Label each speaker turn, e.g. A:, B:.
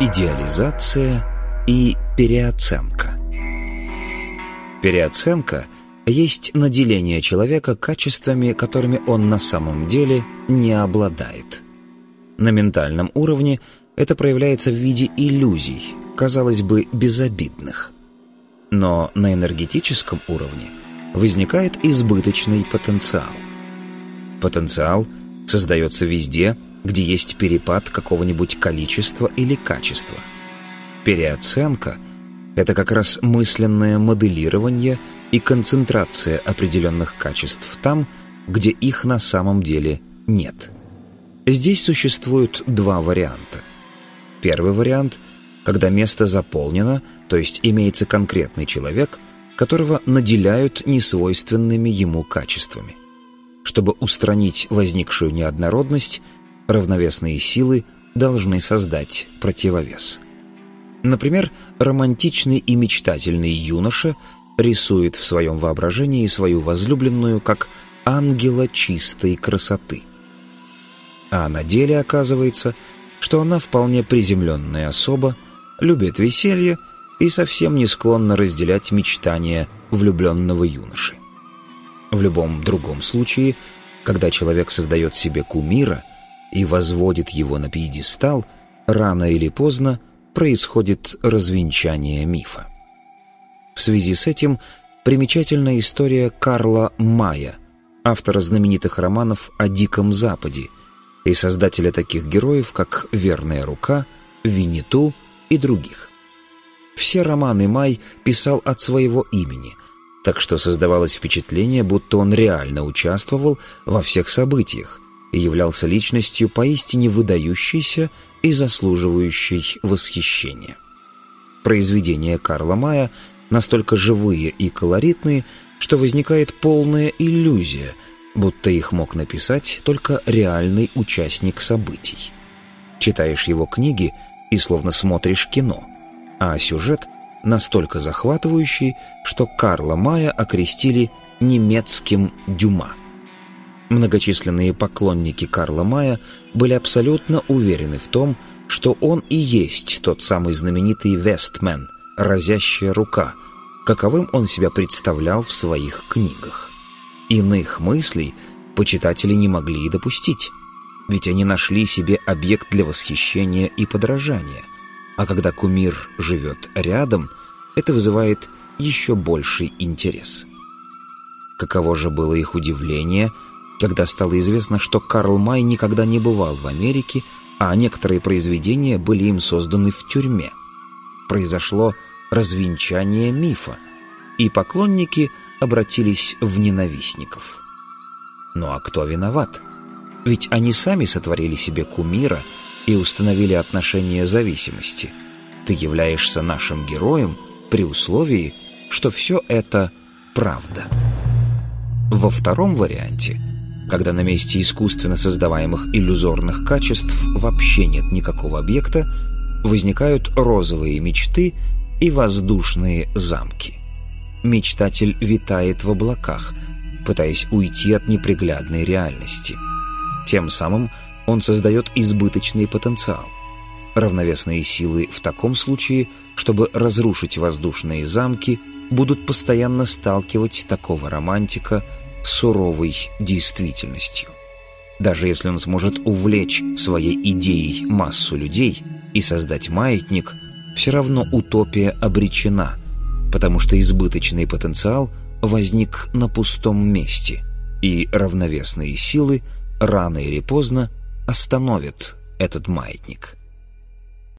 A: идеализация и переоценка. Переоценка есть наделение человека качествами, которыми он на самом деле не обладает. На ментальном уровне это проявляется в виде иллюзий, казалось бы, безобидных. Но на энергетическом уровне возникает избыточный потенциал. Потенциал создается везде, где есть перепад какого-нибудь количества или качества. Переоценка — это как раз мысленное моделирование и концентрация определенных качеств там, где их на самом деле нет. Здесь существуют два варианта. Первый вариант — когда место заполнено, то есть имеется конкретный человек, которого наделяют несвойственными ему качествами. Чтобы устранить возникшую неоднородность, равновесные силы должны создать противовес. Например, романтичный и мечтательный юноша рисует в своем воображении свою возлюбленную как ангела чистой красоты. А на деле оказывается, что она вполне приземленная особа, любит веселье и совсем не склонна разделять мечтания влюбленного юноши. В любом другом случае, когда человек создает себе кумира и возводит его на пьедестал, рано или поздно происходит развенчание мифа. В связи с этим примечательна история Карла Мая, автора знаменитых романов о Диком Западе и создателя таких героев, как «Верная рука», «Винниту» и других. Все романы Май писал от своего имени, так что создавалось впечатление, будто он реально участвовал во всех событиях и являлся личностью поистине выдающейся и заслуживающей восхищения. Произведения Карла Мая настолько живые и колоритные, что возникает полная иллюзия, будто их мог написать только реальный участник событий. Читаешь его книги и словно смотришь кино, а сюжет настолько захватывающий, что Карла Мая окрестили немецким Дюма. Многочисленные поклонники Карла Мая были абсолютно уверены в том, что он и есть тот самый знаменитый «Вестмен», разящая рука, каковым он себя представлял в своих книгах. Иных мыслей почитатели не могли и допустить, ведь они нашли себе объект для восхищения и подражания, а когда кумир живет рядом, это вызывает еще больший интерес. Каково же было их удивление, когда стало известно, что Карл Май никогда не бывал в Америке, а некоторые произведения были им созданы в тюрьме. Произошло развенчание мифа, и поклонники обратились в ненавистников. Ну а кто виноват? Ведь они сами сотворили себе кумира и установили отношения зависимости. Ты являешься нашим героем при условии, что все это правда. Во втором варианте, когда на месте искусственно создаваемых иллюзорных качеств вообще нет никакого объекта, возникают розовые мечты и воздушные замки. Мечтатель витает в облаках, пытаясь уйти от неприглядной реальности. Тем самым он создает избыточный потенциал. Равновесные силы в таком случае, чтобы разрушить воздушные замки, будут постоянно сталкивать такого романтика с суровой действительностью. Даже если он сможет увлечь своей идеей массу людей и создать маятник, все равно утопия обречена, потому что избыточный потенциал возник на пустом месте, и равновесные силы рано или поздно остановят этот маятник.